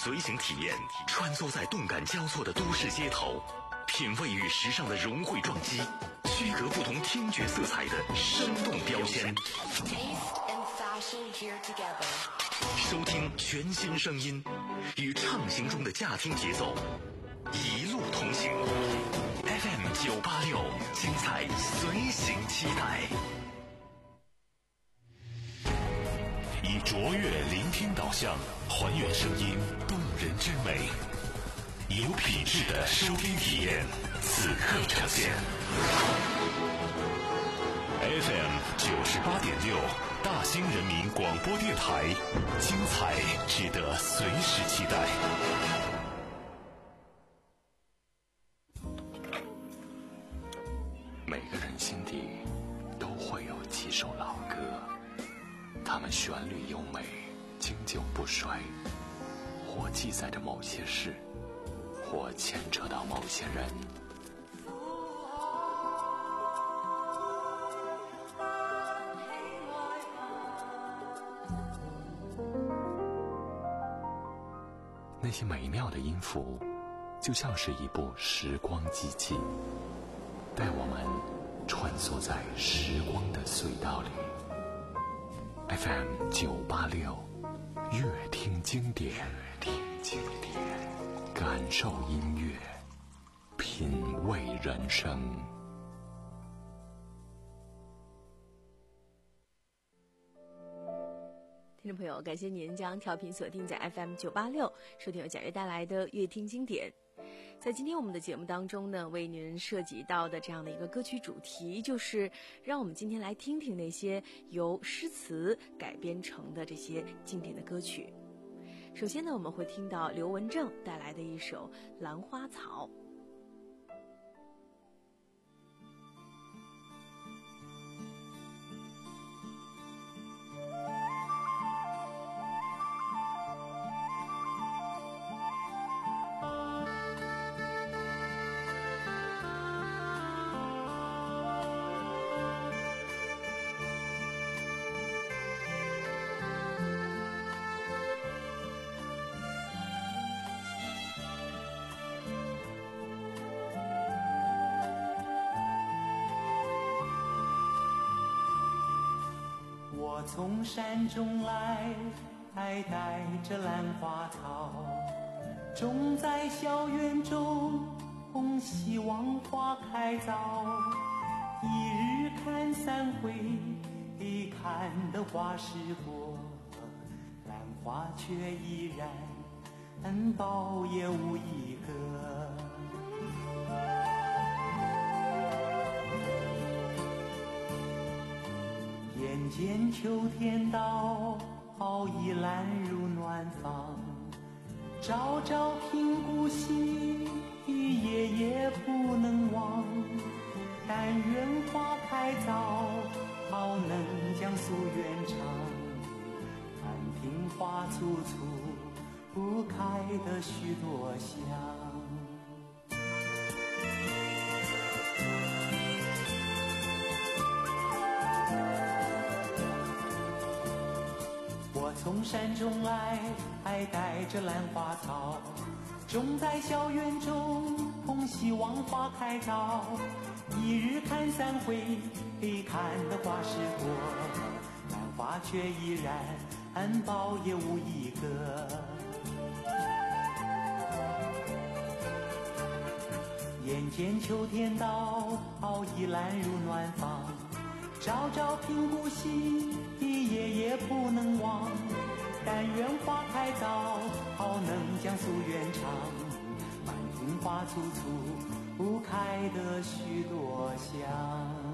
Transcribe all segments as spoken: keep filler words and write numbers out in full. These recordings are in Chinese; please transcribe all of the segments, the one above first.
随行体验，穿梭在动感交错的都市街头，品味与时尚的融汇撞击，区隔不同听觉色彩的生动标签。收听全新声音，与畅行中的驾听节奏，一路同行。F M 九八六，精彩随行期待。以卓越聆听导向，还原声音动人之美，有品质的收听体验，此刻呈现。F M 九十八点六，大兴人民广播电台，精彩值得随时期待。每个人心底都会有几首老歌，它们旋律优美，经久不衰，或记载着某些事，或牵扯到某些人。那些美妙的音符，就像是一部时光机器，带我们穿梭在时光的隧道里。F M 九八六，乐听经典，乐听经典，感受音乐，品味人生。 听众朋友，感谢您将调频锁定在 F M 九八六，收听由贾悦带来的乐听经典。在今天我们的节目当中呢，为您涉及到的这样的一个歌曲主题，就是让我们今天来听听那些由诗词改编成的这些经典的歌曲。首先呢，我们会听到刘文正带来的一首《兰花草》。 从山中来，还带着兰花草，种在小园中，希望花开早。一日看三回，看得花时过，兰花却依然苞也无一个。眼见秋天到，已兰入暖房，朝朝频顾惜，夜夜不能忘。但愿花开早，好能将夙愿偿。满庭花簇簇，不开得许多香。从山中来，还带着兰花草，种在小园中，希望花开早。一日看三回，看得花时过，兰花却依然苞也无一个。眼见秋天到，已兰入暖房，朝朝频顾惜，夜夜不能忘。但愿花开早，好能将夙愿偿。满庭花簇簇，不开得许多香。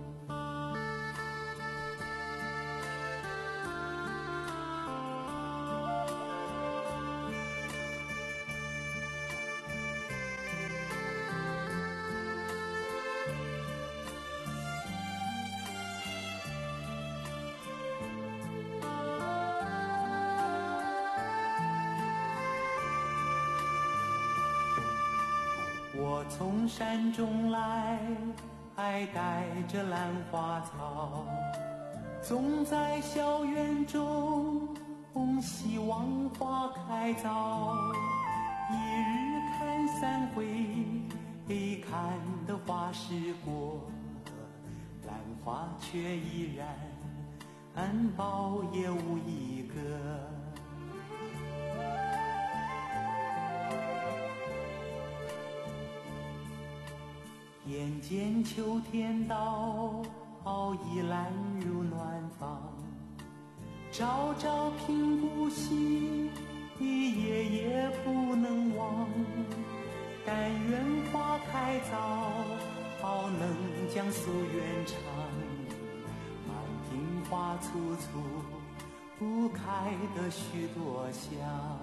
我从山中来，还带着兰花草，种在小园中， 红希望花开早，一日看三回，看得花时过，兰花却依然含苞也无一个。眼见秋天到，已懒入暖房，朝朝频顾惜，夜夜不能忘。但愿花开早，能将夙愿偿。满庭花簇簇，不开得许多香。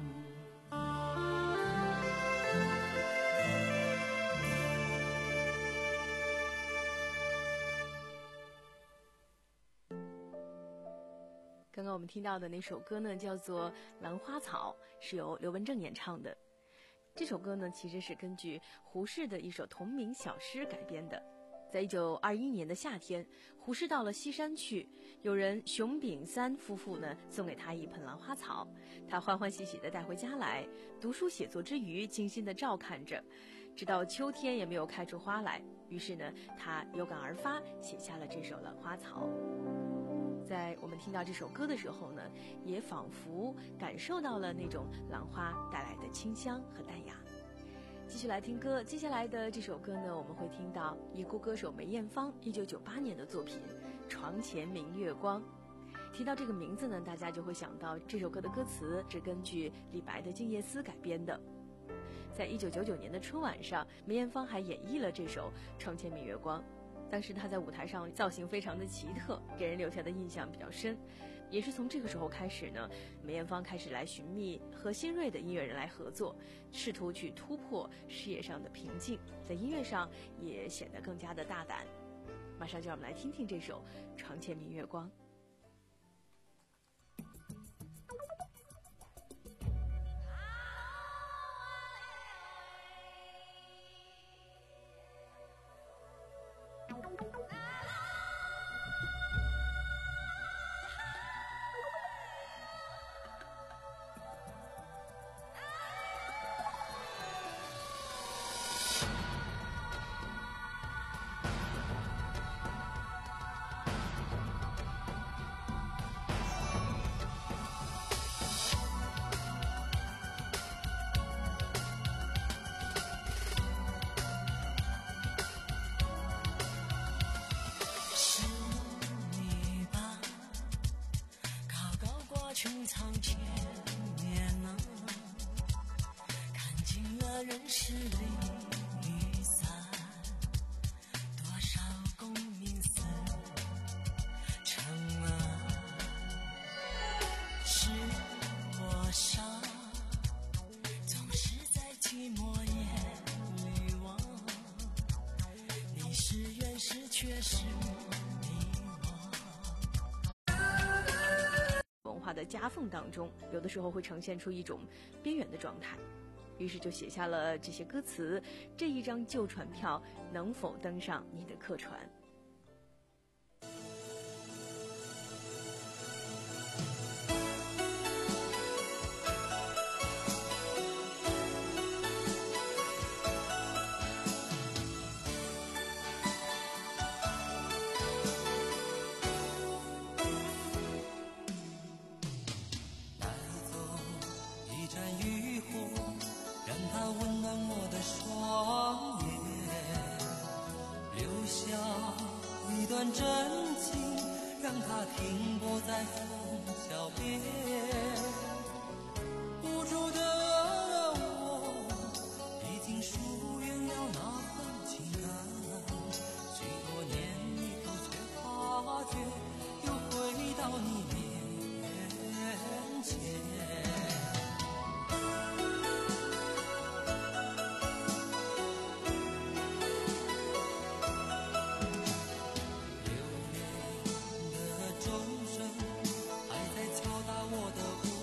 刚刚我们听到的那首歌呢，叫做《兰花草》，是由刘文正演唱的。这首歌呢，其实是根据胡适的一首同名小诗改编的。在一九二一年的夏天，胡适到了西山去，有人熊丙三夫妇呢送给他一盆兰花草，他欢欢喜喜地带回家来，读书写作之余，精心地照看着，直到秋天也没有开出花来。于是呢，他有感而发，写下了这首《兰花草》。在我们听到这首歌的时候呢，也仿佛感受到了那种兰花带来的清香和淡雅。继续来听歌，接下来的这首歌呢，我们会听到已故歌手梅艳芳一九九八年的作品《床前明月光》。提到这个名字呢，大家就会想到这首歌的歌词是根据李白的《静夜思》改编的。在一九九九年的春晚上，梅艳芳还演绎了这首《床前明月光》。当时她在舞台上造型非常的奇特，给人留下的印象比较深。也是从这个时候开始呢，梅艳芳开始来寻觅和新锐的音乐人来合作，试图去突破事业上的瓶颈，在音乐上也显得更加的大胆。马上就让我们来听听这首《床前明月光》。 穹苍前面啊，看尽了人世离散，多少功名似尘啊，是我傻，总是在寂寞夜里望，你是缘是却是的夹缝当中，有的时候会呈现出一种边缘的状态，于是就写下了这些歌词：这一张旧船票能否登上你的客船？ 真情让它停泊在枫桥边，无助的我已经疏远了那份情感，许多年以后却发觉又回到你面前。我的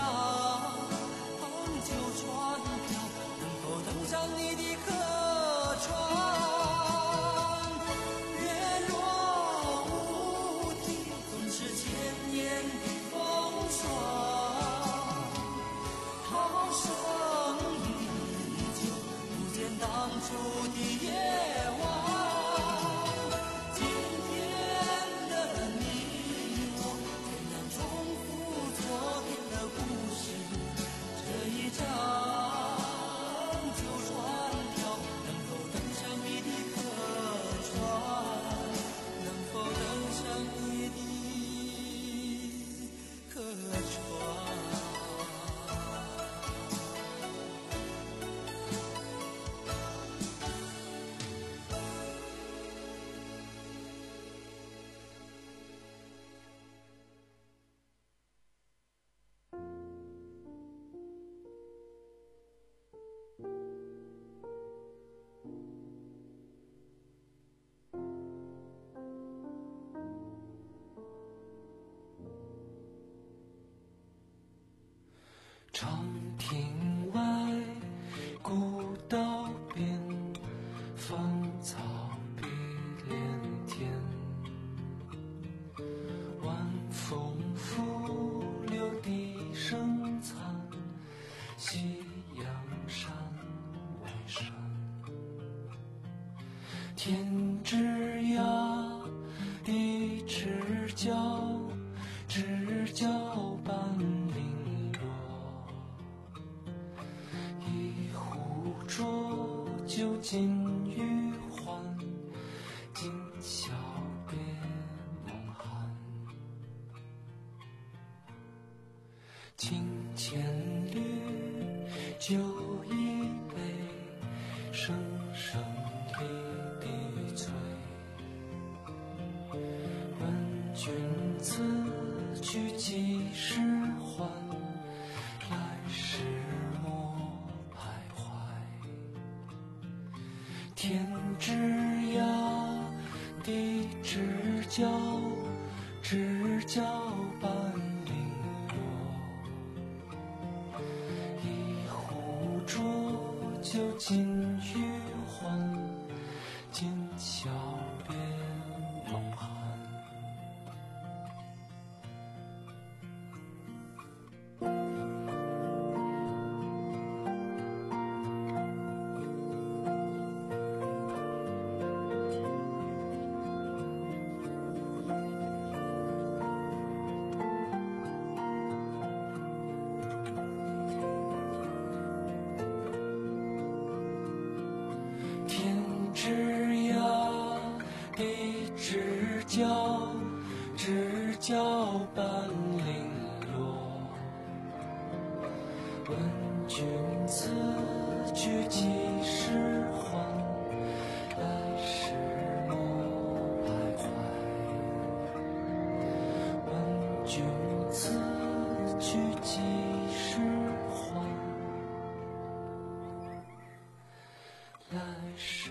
就船票，能否登上你的客船？月若无题，总是千年的风霜。涛声依旧，不见当初的夜晚。今天的你我，怎样重复昨天的故事？这一张旧船票，能否登上你的客船？能否登上你的客船？ 长亭外，古道边，芳草碧连天。晚风拂柳笛声残，夕阳山外山。天之涯，地之角，知交半零。浊酒尽余欢，今宵别梦寒。清千缕，酒一杯，声声离笛催。问君此去几时还？来时莫徘徊。天之涯，地之角，知交半零落。一壶浊酒尽余欢，今宵别梦寒。之涯，地之角，知交半零落。问君此去几时还？来时莫徘徊。问君此去几时还？来时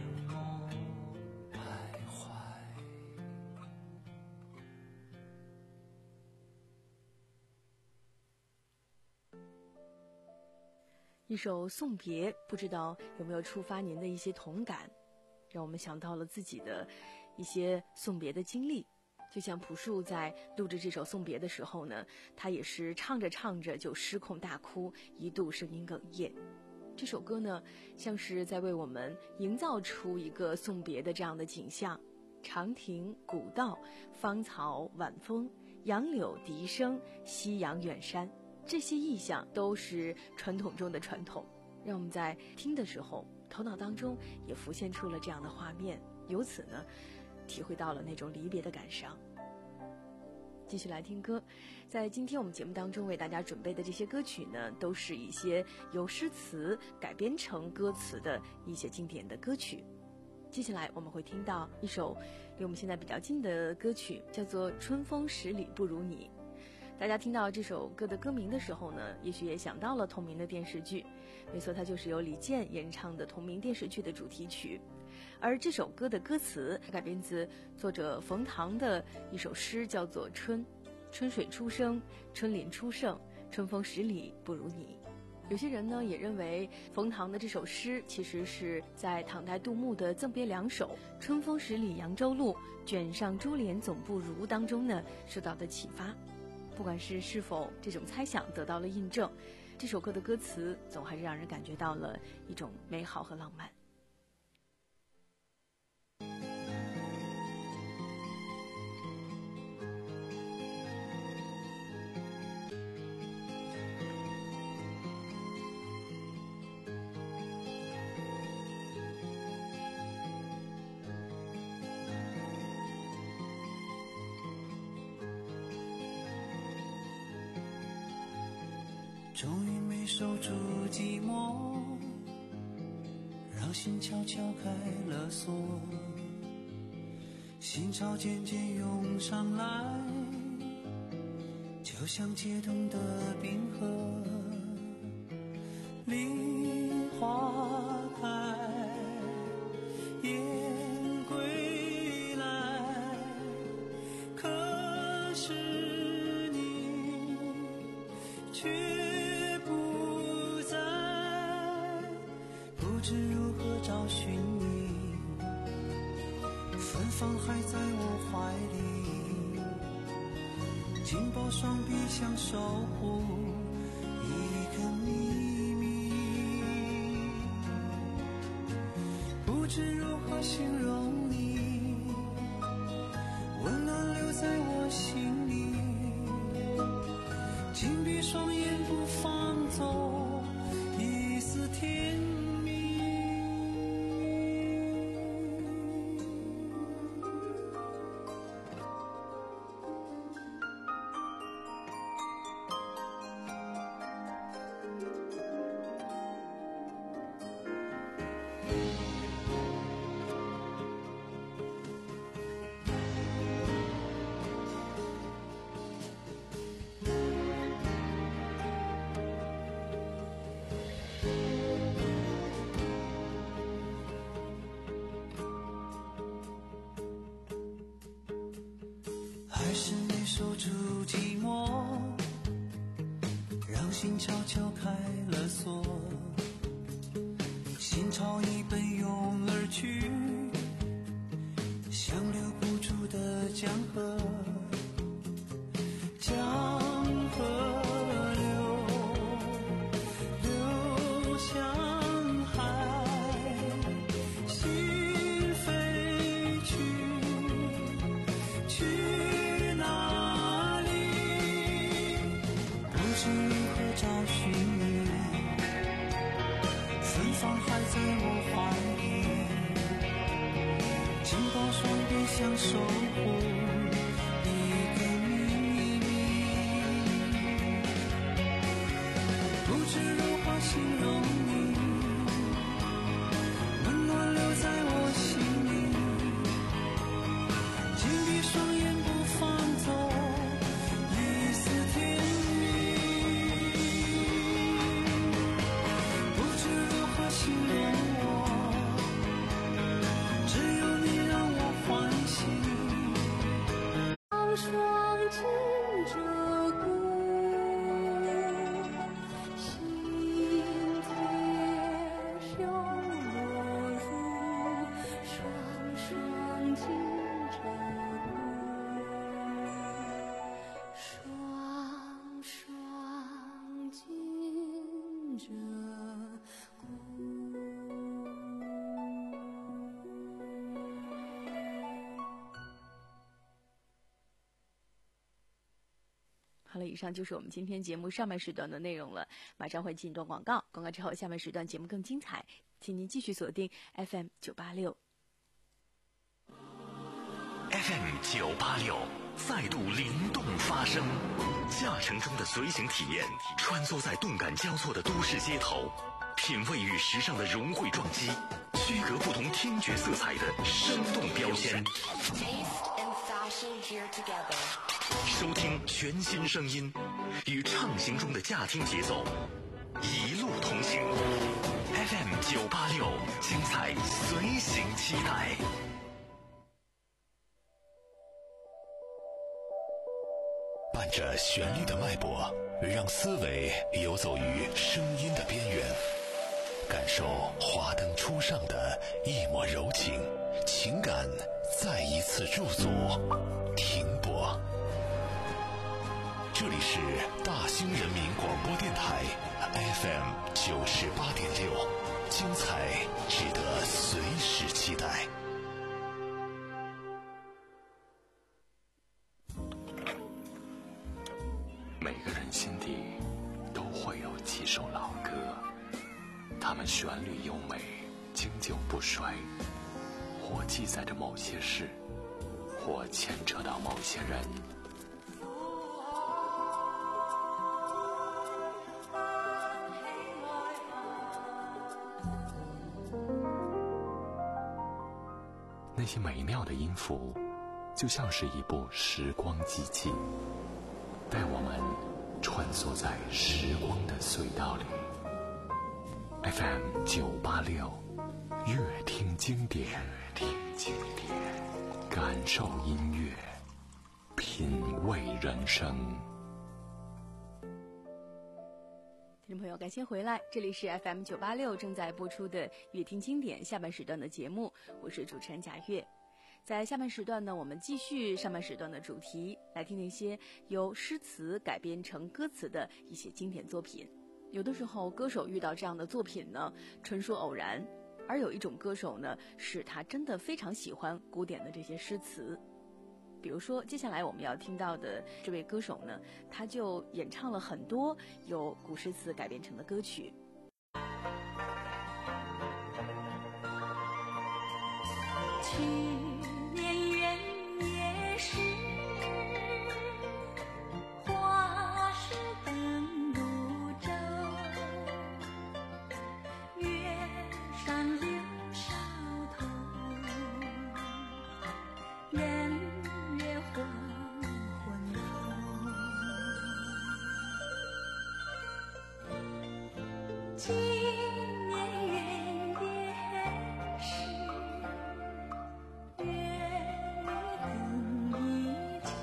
一首送别，不知道有没有触发您的一些同感，让我们想到了自己的一些送别的经历。就像朴树在录制这首送别的时候呢，他也是唱着唱着就失控大哭，一度声音哽咽。这首歌呢，像是在为我们营造出一个送别的这样的景象。长亭古道，芳草晚风，杨柳笛声，夕阳远山，这些意象都是传统中的传统，让我们在听的时候头脑当中也浮现出了这样的画面，由此呢体会到了那种离别的感伤。继续来听歌，在今天我们节目当中为大家准备的这些歌曲呢，都是一些由诗词改编成歌词的一些经典的歌曲。接下来我们会听到一首离我们现在比较近的歌曲，叫做《春风十里不如你》。大家听到这首歌的歌名的时候呢，也许也想到了同名的电视剧，没错，它就是由李健演唱的同名电视剧的主题曲。而这首歌的歌词改编自作者冯唐的一首诗，叫做《春》。春水初生，春林初盛， 春风十里不如你。有些人呢也认为冯唐的这首诗其实是在唐代杜牧的赠别两首春风十里扬州路，卷上珠帘总不如当中呢受到的启发。不管是是否这种猜想得到了印证，这首歌的歌词总还是让人感觉到了一种美好和浪漫。 终于没守住寂寞，让心悄悄开了锁，心潮渐渐涌上来，就像解冻的冰河。梨花开，燕归来，可是你却不知如何找寻你，芬芳还在我怀里，紧抱双臂想守护一个秘密，不知如何形容你，温暖留在我心里，紧闭双眼不放走一丝甜蜜。还是没守住寂寞，让心悄悄开了锁，心潮已奔涌而去，像留不住的江河，江河流，流向海，心飞去，去不知如何找寻你，芬芳还在我怀里，紧抱双臂想守护一个秘密，不知如何形容你，温暖留在我心里，紧闭双眼不放走一丝甜蜜。形容我，只有你让我欢喜。 双双紧着骨，心田飘落入，双双紧着骨，双双紧着骨。 好了，以上就是我们今天节目上半时段的内容了，马上会进一段广告，广告之后下半时段节目更精彩，请您继续锁定 F M 九八六。 F M 九八六再度灵动发声，驾乘中的随行体验，穿梭在动感交错的都市街头，品味与时尚的融汇撞击，区隔不同听觉色彩的生动标签。收听全新声音，与畅行中的驾听节奏，一路同行。F M 九八六，精彩随行期待。 半着旋律的脉搏，让思维游走于声音的边缘，感受华灯初上的一抹柔情，情感再一次驻足停泊。这里是大兴人民广播电台 F M 九十八点六，精彩值得随时期待。 每个人心底都会有几首老歌，它们旋律优美，经久不衰，或记载着某些事，或牵扯到某些人。那些美妙的音符，就像是一部时光机器，带我们穿梭在时光的隧道里。F M 九八六，乐听经典，乐听经典，感受音乐，品味人生。 听众朋友，感谢回来，这里是 F M 九八六正在播出的乐听经典下半时段的节目，我是主持人贾月。在下半时段呢，我们继续上半时段的主题，来听那些由诗词改编成歌词的一些经典作品。有的时候歌手遇到这样的作品呢，纯属偶然，而有一种歌手呢，是他真的非常喜欢古典的这些诗词。比如说接下来我们要听到的这位歌手呢，他就演唱了很多由古诗词改编成的歌曲。 去年元夜时，花市灯如昼，月上柳梢头，人约黄昏后。今年元夜时，月与灯依旧，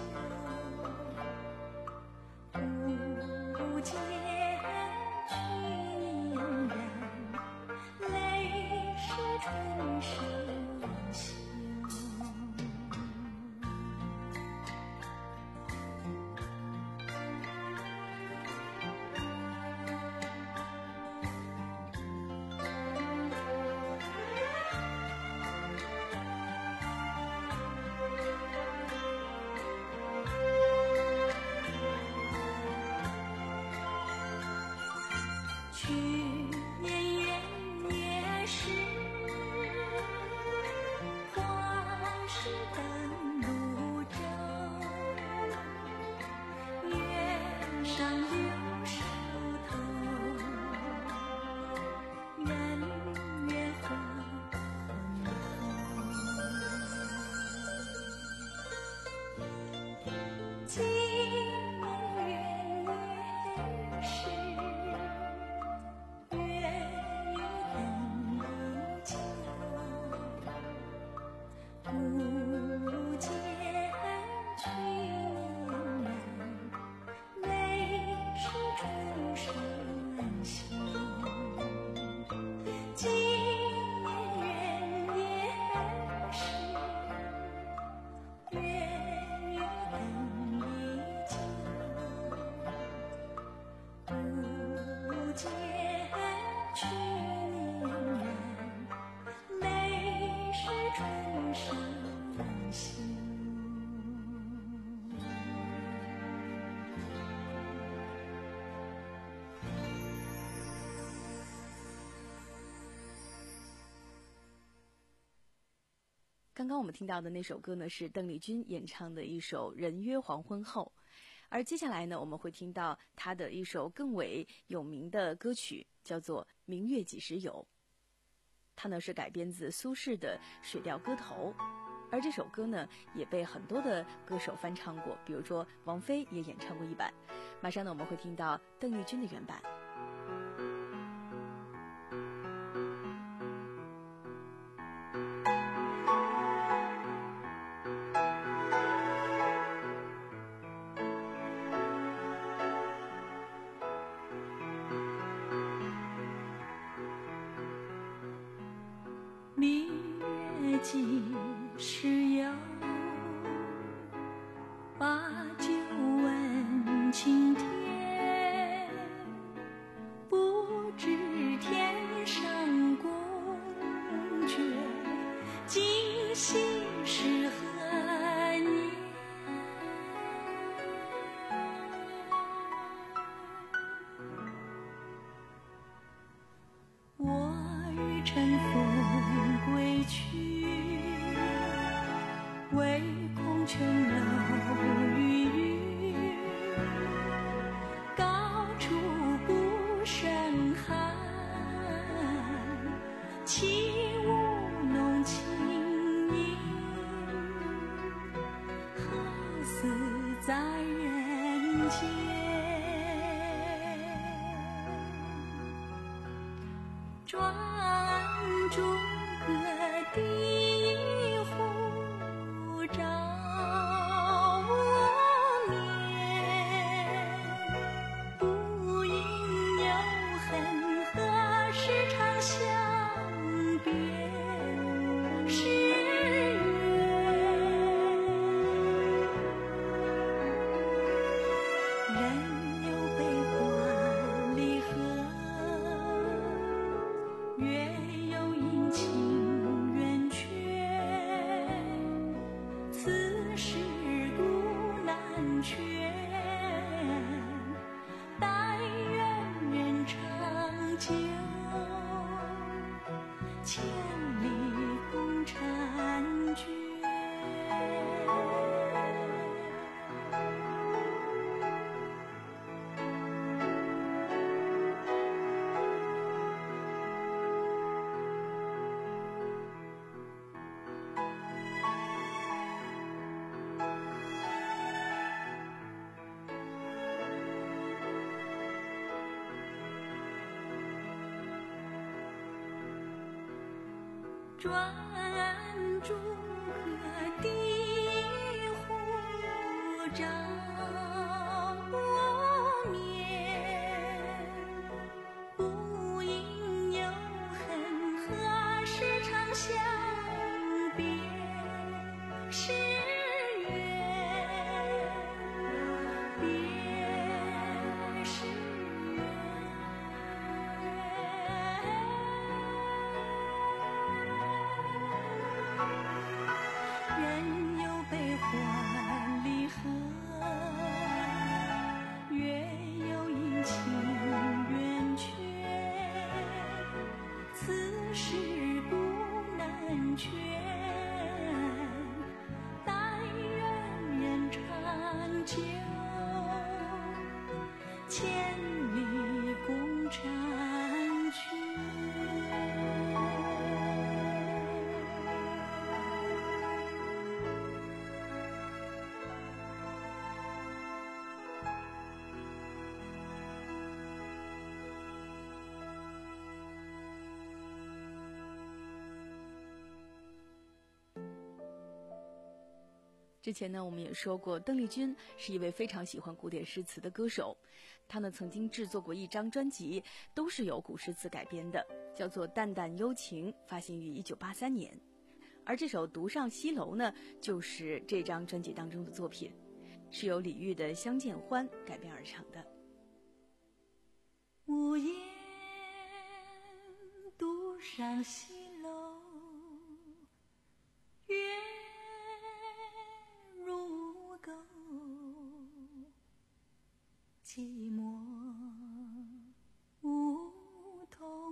不见去年人，泪湿春衫袖。去年元夜时，花市灯如昼，月上柳梢头，人约黄昏后。今年元夜时，月与灯依旧，不见去年人，泪湿春衫袖。今年元夜时，月与灯依旧，不见去年人，泪湿春衫袖。 刚刚我们听到的那首歌呢，是邓丽君演唱的一首《人约黄昏后》，而接下来呢，我们会听到她的一首更为有名的歌曲，叫做《明月几时有》。它呢是改编自苏轼的《水调歌头》，而这首歌呢也被很多的歌手翻唱过，比如说王菲也演唱过一版。马上呢，我们会听到邓丽君的原版。 明几时有？把酒问青天，不知天上宫阙，今夕是何年？我欲乘风归去，唯恐琼楼玉宇，高处不胜寒。起舞弄清影，好似在人间。转朱阁地户照我面，不应有恨，何时长相别时圆。人有悲欢离合，月有阴晴圆缺，此事古难全。但愿人长久，千里共婵娟。转朱阁地户照我面，不应有恨，何时长相别时圆。别时人有悲欢离合，月有阴晴圆缺，此事古难全。但愿人长久，千里共婵娟。 之前呢，我们也说过，邓丽君是一位非常喜欢古典诗词的歌手。她呢曾经制作过一张专辑，都是由古诗词改编的，叫做《淡淡幽情》，发行于一九八三年。而这首《独上西楼》呢，就是这张专辑当中的作品，是由李煜的《相见欢》改编而成的。 无言独上西楼，月如钩，寂寞梧桐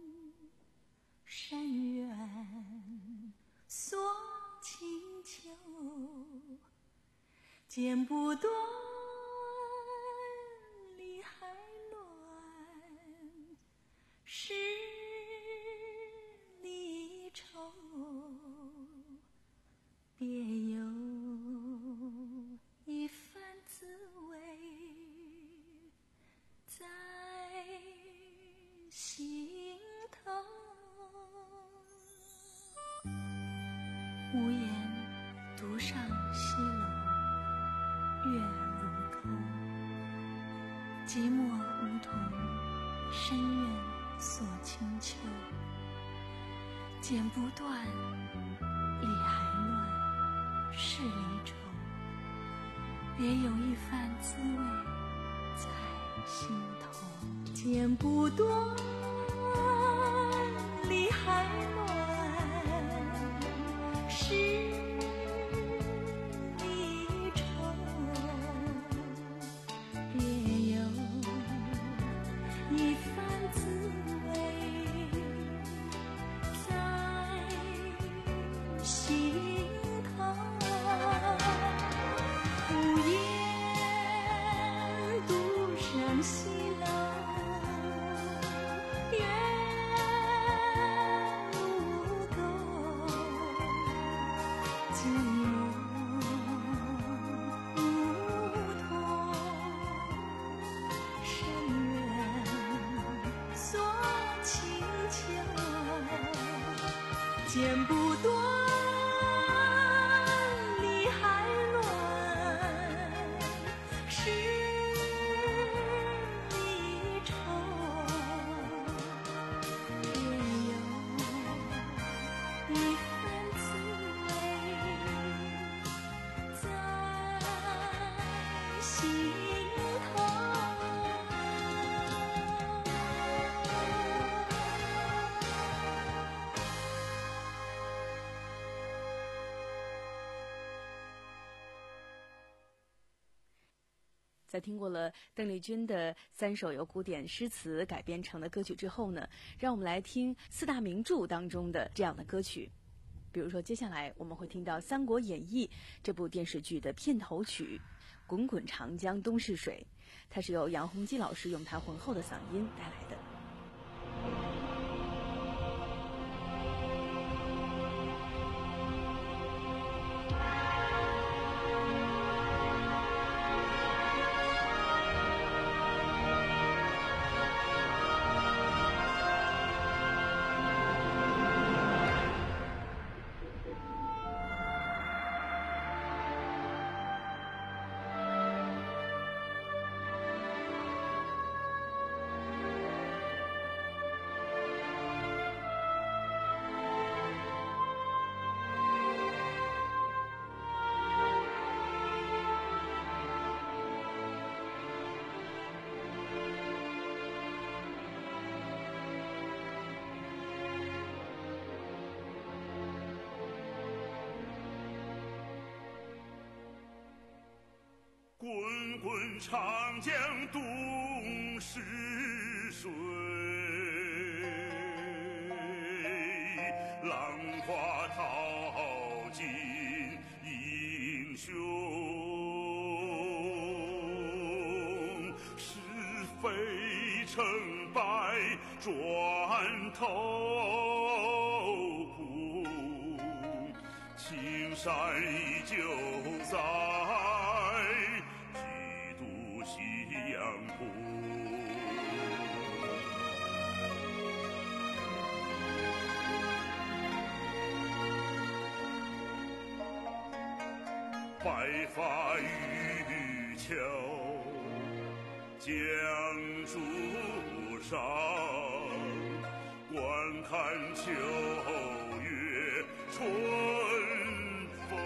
深院锁清秋，剪不断理还乱，十里愁，别有一番滋味在心头。无言独上西楼，月如钩，寂寞梧桐深院锁清秋，剪不断理还乱，事离愁，别有一番滋味在心头。剪不断，理还乱，事离愁，别有一番滋味在心头。无言独上西楼，月如钩，寂寞梧桐，深渊锁清秋。剪不断，理还乱，事离愁，别有一番滋味在心头。 在听过了邓丽君的三首由古典诗词改编成的歌曲之后呢，让我们来听四大名著当中的这样的歌曲。比如说接下来我们会听到《三国演义》这部电视剧的片头曲《滚滚长江东逝水》，它是由杨洪基老师用他浑厚的嗓音带来的。 滚滚长江东逝水，浪花淘尽英雄。是非成败转头哭，青山依旧在，夕阳红，白发渔樵江渚上，观看秋月春风。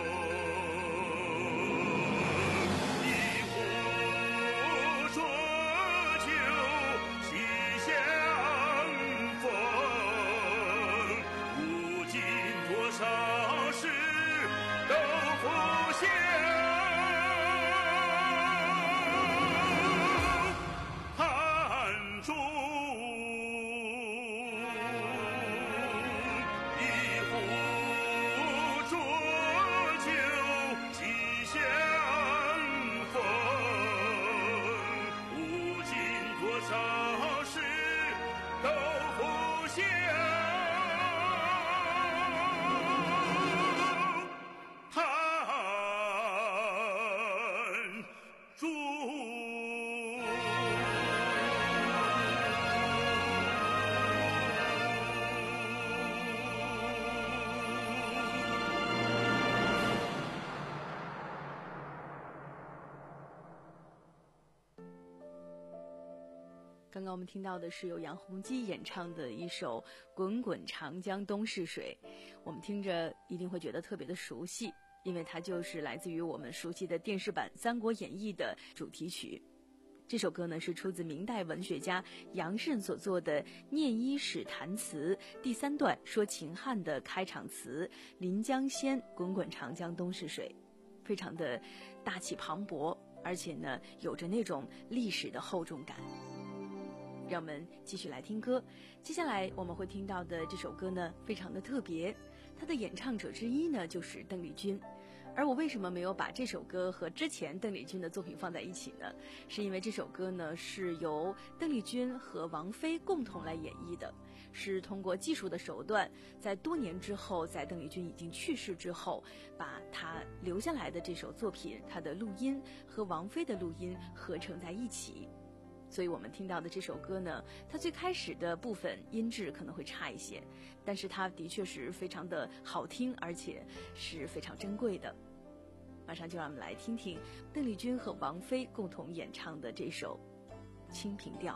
刚刚我们听到的是由杨洪基演唱的一首《滚滚长江东逝水》。 我们听着一定会觉得特别的熟悉，因为它就是来自于我们熟悉的电视版《三国演义》的主题曲。这首歌呢是出自明代文学家杨慎所作的《念伊始弹词》第三段说秦汉的开场词“临江仙，滚滚长江东逝水”，非常的大气磅礴，而且呢有着那种历史的厚重感。让我们继续来听歌。接下来我们会听到的这首歌呢非常的特别，它的演唱者之一呢就是邓丽君。而我为什么没有把这首歌和之前邓丽君的作品放在一起呢？是因为这首歌呢是由邓丽君和王菲共同来演绎的，是通过技术的手段，在多年之后，在邓丽君已经去世之后，把她留下来的这首作品，她的录音和王菲的录音合成在一起。所以我们听到的这首歌呢，它最开始的部分音质可能会差一些，但是它的确是非常的好听，而且是非常珍贵的。马上就让我们来听听邓丽君和王菲共同演唱的这首《清平调》。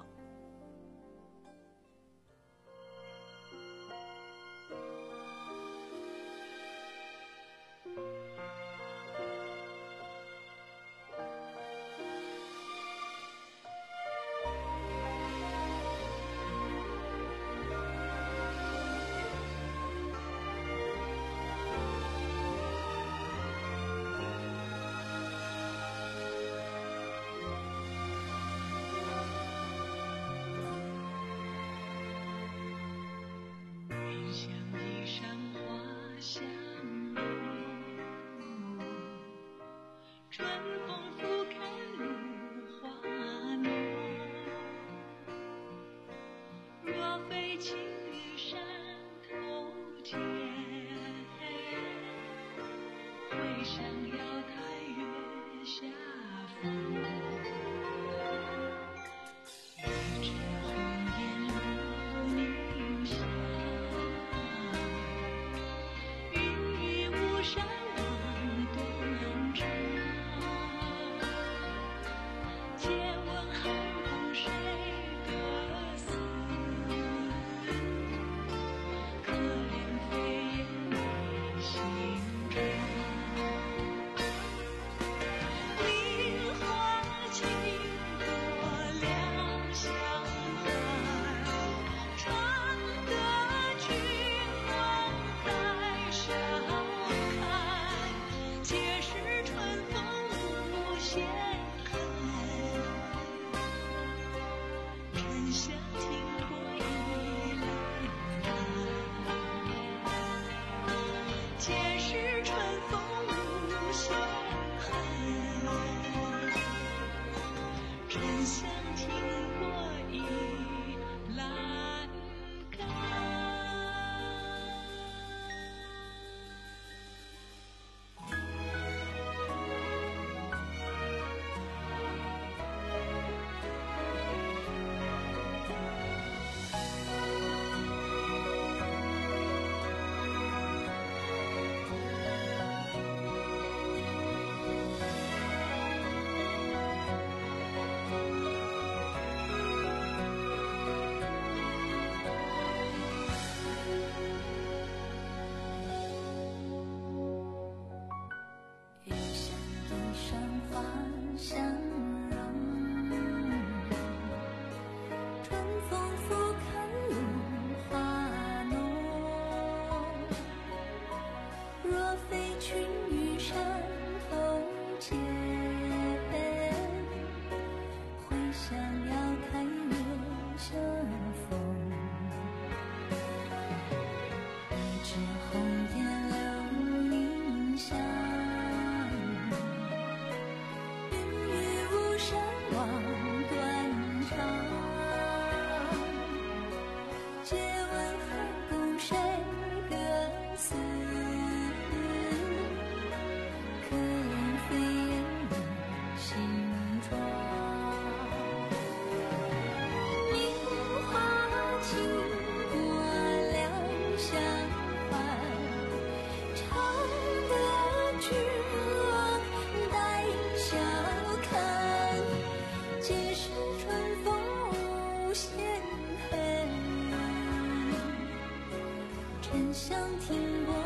想听过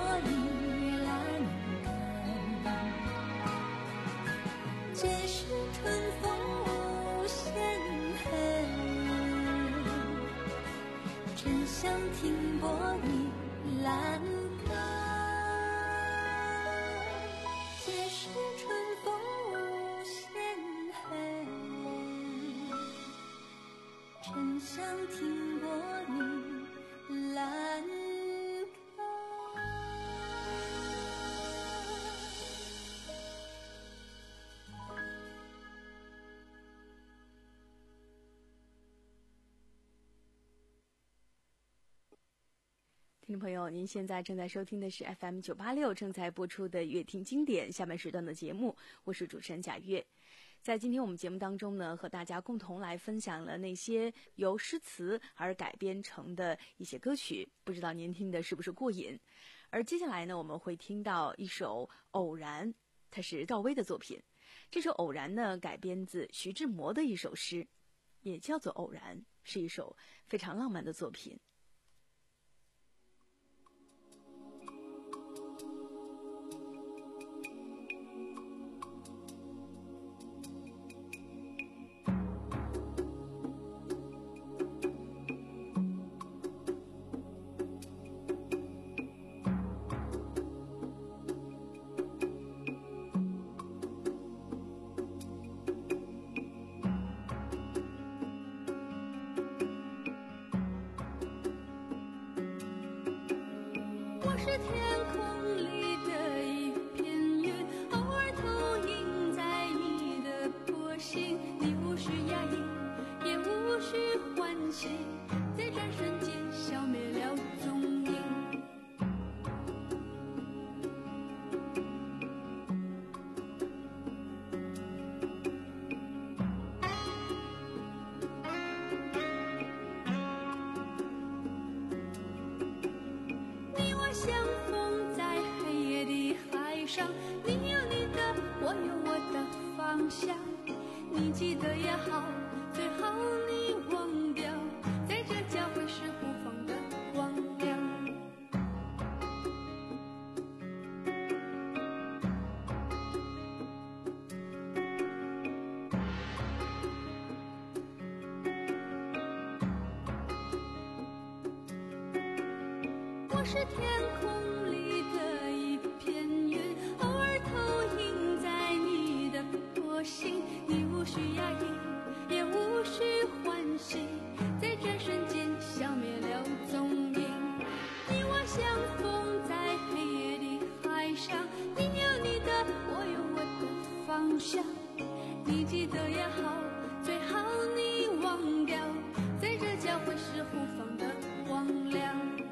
想停泊你栏杆，皆是春风无限恨，真想停泊你栏杆。 听众朋友，您现在正在收听的是 F M 九八六正在播出的乐听经典下半时段的节目，我是主持人贾月。在今天我们节目当中呢，和大家共同来分享了那些由诗词而改编成的一些歌曲，不知道您听的是不是过瘾？而接下来呢，我们会听到一首《偶然》，它是赵薇的作品。这首《偶然》呢，改编自徐志摩的一首诗，也叫做《偶然》，是一首非常浪漫的作品。 我是天空里的一片云，偶尔投影在你的波心，你无需压抑，也无需欢喜，在这瞬间消灭了踪影。相逢在黑夜的海上，你有你的，我有我的方向。你记得也好，最好你忘掉，在这交汇时互放的光亮。我是天空里的一片云，偶尔投影在你的波心，你无需压抑，也无需欢喜，在这瞬间消灭了踪影。你我相逢在黑夜的海上，你有你的，我有我的方向。你记得也好，最好你忘掉，在这交汇时互放的光亮。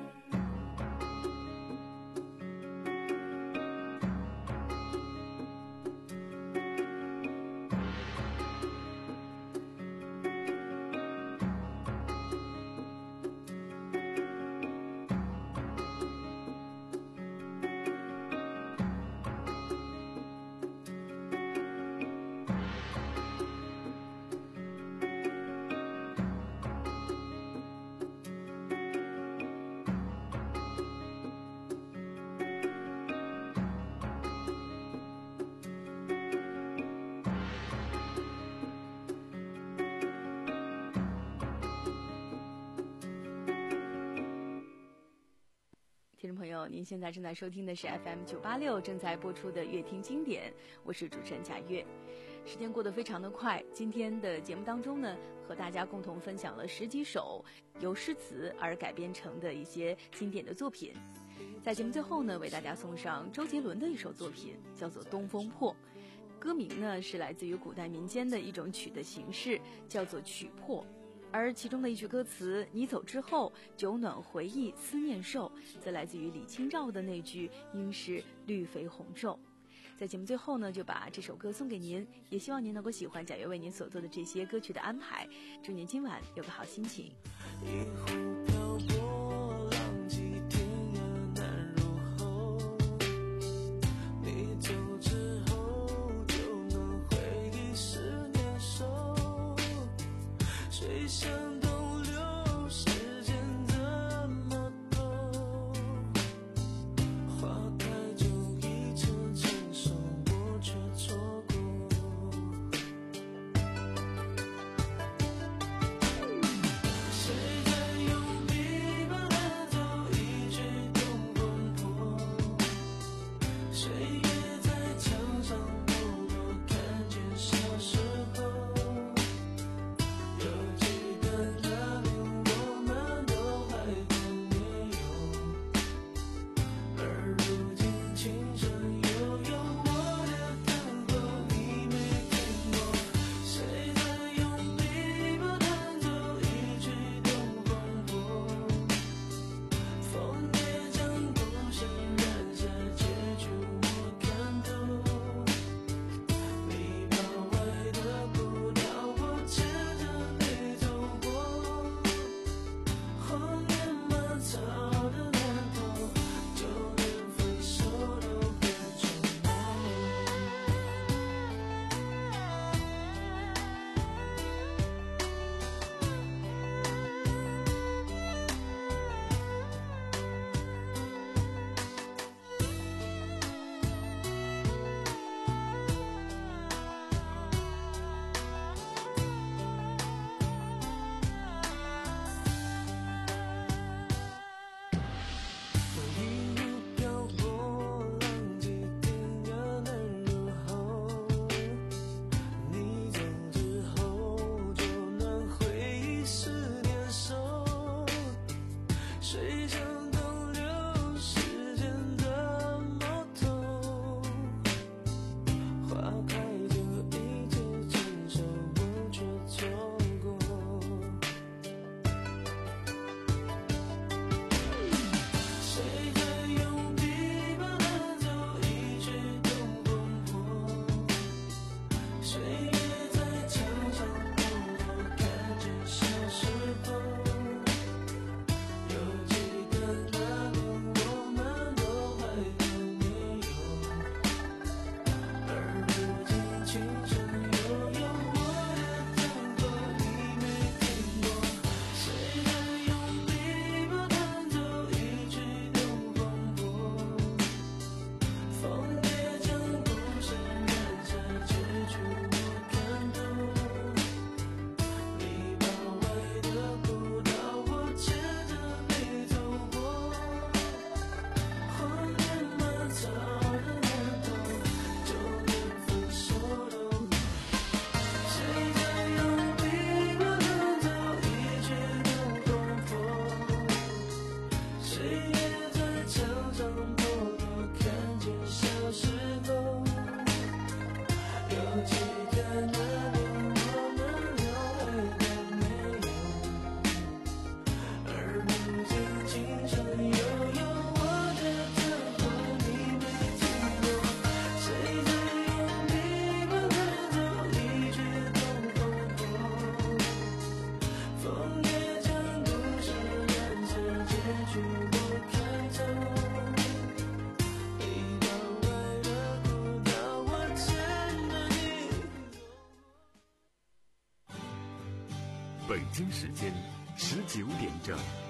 听众朋友，您现在正在收听的是 F M 九八六正在播出的乐听经典，我是主持人贾月。时间过得非常的快，今天的节目当中呢，和大家共同分享了十几首由诗词而改编成的一些经典的作品。在节目最后呢，为大家送上周杰伦的一首作品，叫做《东风破》。歌名呢是来自于古代民间的一种曲的形式，叫做曲破。而其中的一句歌词“你走之后，酒暖回忆思念瘦”，则来自于李清照的那句“应是绿肥红瘦”。在节目最后呢，就把这首歌送给您，也希望您能够喜欢贾月为您所做的这些歌曲的安排。祝您今晚有个好心情。 一壶漂泊，浪迹天涯难入喉。你走之后，就能回忆思念瘦。谁想东流，时间怎么走？花开就一直成熟，我却错过。谁在用臂膀北京时间十九点整。